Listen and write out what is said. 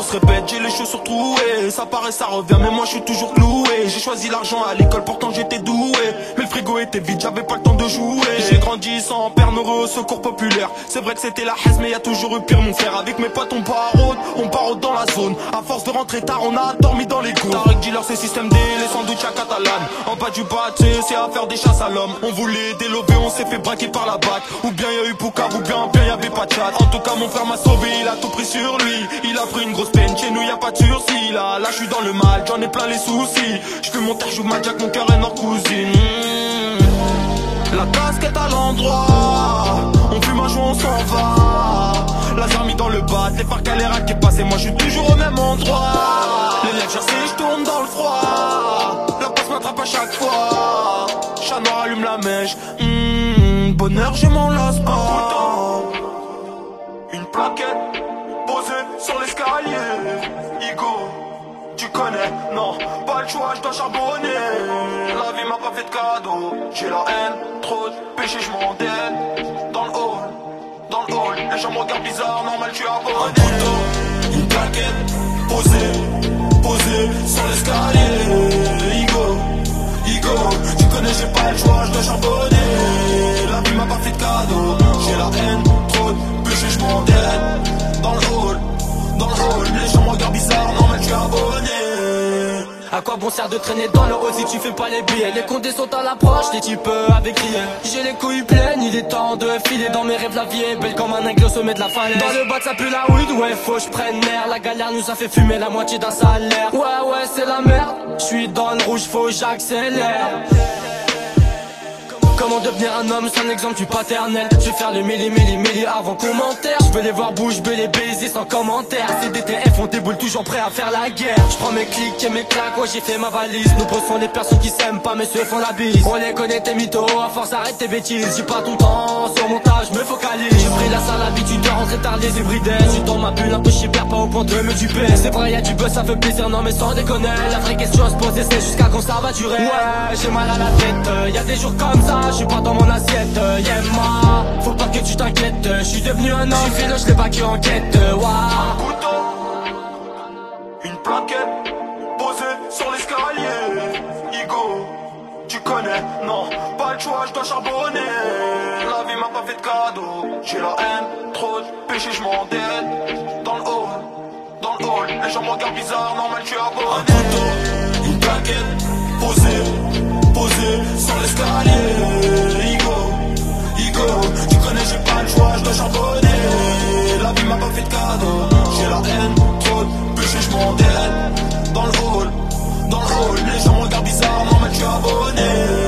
se répète, j'ai les chaussures trouées. Ça paraît, ça revient, mais moi je suis toujours cloué. J'ai choisi l'argent à l'école, pourtant j'étais doué. Mais le frigo était vide, j'avais pas le temps de jouer. J'ai grandi sans père heureux au secours populaire. C'est vrai que c'était la haisse, mais y a toujours eu pire mon frère. Avec mes potes on parode dans la zone. À force de rentrer tard, on a dormi dans les cours. Tarek dealer, c'est système D, les sandwichs à catalane. En bas du pâté, c'est à faire des chasses à l'homme. On voulait délover, on s'est fait braquer par la bac. Ou bien y a eu Poucave, ou bien y'avait pas de chat. En tout cas mon frère m'a sauvé, il a tout pris sur lui. Il a pris une grosse peine, chez nous y a pas de sursis. Là je suis dans le mal, j'en ai plein les soucis. J'fume mon terre, j'ouvre ma jack, mon cœur est nord cousine. La casquette à l'endroit, on fume un joint, on s'en va. Laser mis dans le bat, les parcs à l'air qui est passé, moi je suis toujours au même endroit. Les lèvres gercées, je tourne dans le froid. La passe m'attrape à chaque fois. Chat noir allume la mèche. Bonheur, je m'en lasse pas. Une plaquette posée sur l'escalier. Igo, tu connais, non, pas le choix, je dois charbonner. La vie m'a pas fait de cadeau. J'ai la haine, trop de péché, je m'en dédie. Dans le hall, les gens me regardent bizarre, normal, tu es abonné. Une plaquette posée sur l'escalier. Igo, tu connais, j'ai pas le choix, je dois charbonner. La vie m'a pas fait de cadeau. J'ai la haine, trop de péché, je m'en dédie. Dans le hall, les gens me regardent bizarre, normal, tu es abonné. À quoi bon sert de traîner dans le hall si tu fais pas les billets? Les condés sont à l'approche, les types avec rien. J'ai les couilles pleines, il est temps de filer. Dans mes rêves la vie est belle comme un aigle au sommet de la falaise. Dans le bas ça pue la weed, ouais faut je prenne l'air. La galère nous a fait fumer la moitié d'un salaire. Ouais c'est la merde, je suis dans le rouge, faut j'accélère. Comment devenir un homme sans exemple du paternel? Je vais faire le milli avant commentaire. Je veux les voir bouger, je veux les baiser sans commentaire. C'est DTF, on déboule toujours prêt à faire la guerre. Je prends mes clics et mes claques, ouais j'ai fait ma valise. Nous sont les personnes qui s'aiment pas mais ceux font la bise. On les connaît tes mythos, à force arrête tes bêtises. J'ai pas tout le temps sur mon tas, je me focalise. J'ai pris la sale habitude de rentrer tard les hybrides. Je suis dans ma bulle un peu hyper, pas au point de me duper. C'est vrai y'a du buzz, ça fait plaisir, non mais sans déconner. La vraie question à se poser c'est jusqu'à quand ça va durer. Ouais j'ai mal à la tête, y'a des jours comme ça. Je suis pas dans mon assiette, yeah ma. Faut pas que tu t'inquiètes, je suis devenu un homme. Je je l'ai pas qui enquête, waouh. Un couteau, une plaquette posée sur l'escalier. Igo, tu connais, non, pas le choix, je dois charbonner. La vie m'a pas fait de cadeau. J'ai la haine, trop de péché, je m'en dédie. Dans le hall, les gens me regardent bizarre, normal, tu es abonné. Un couteau, une plaquette posée sur l'escalier. Igo, tu connais, j'ai pas le choix, je dois charbonner. La vie m'a pas fait de cadeau. J'ai la haine, trop de péché, je m'en dédie. Dans le hall, les gens me regardent bizarre, normal, tu es abonné.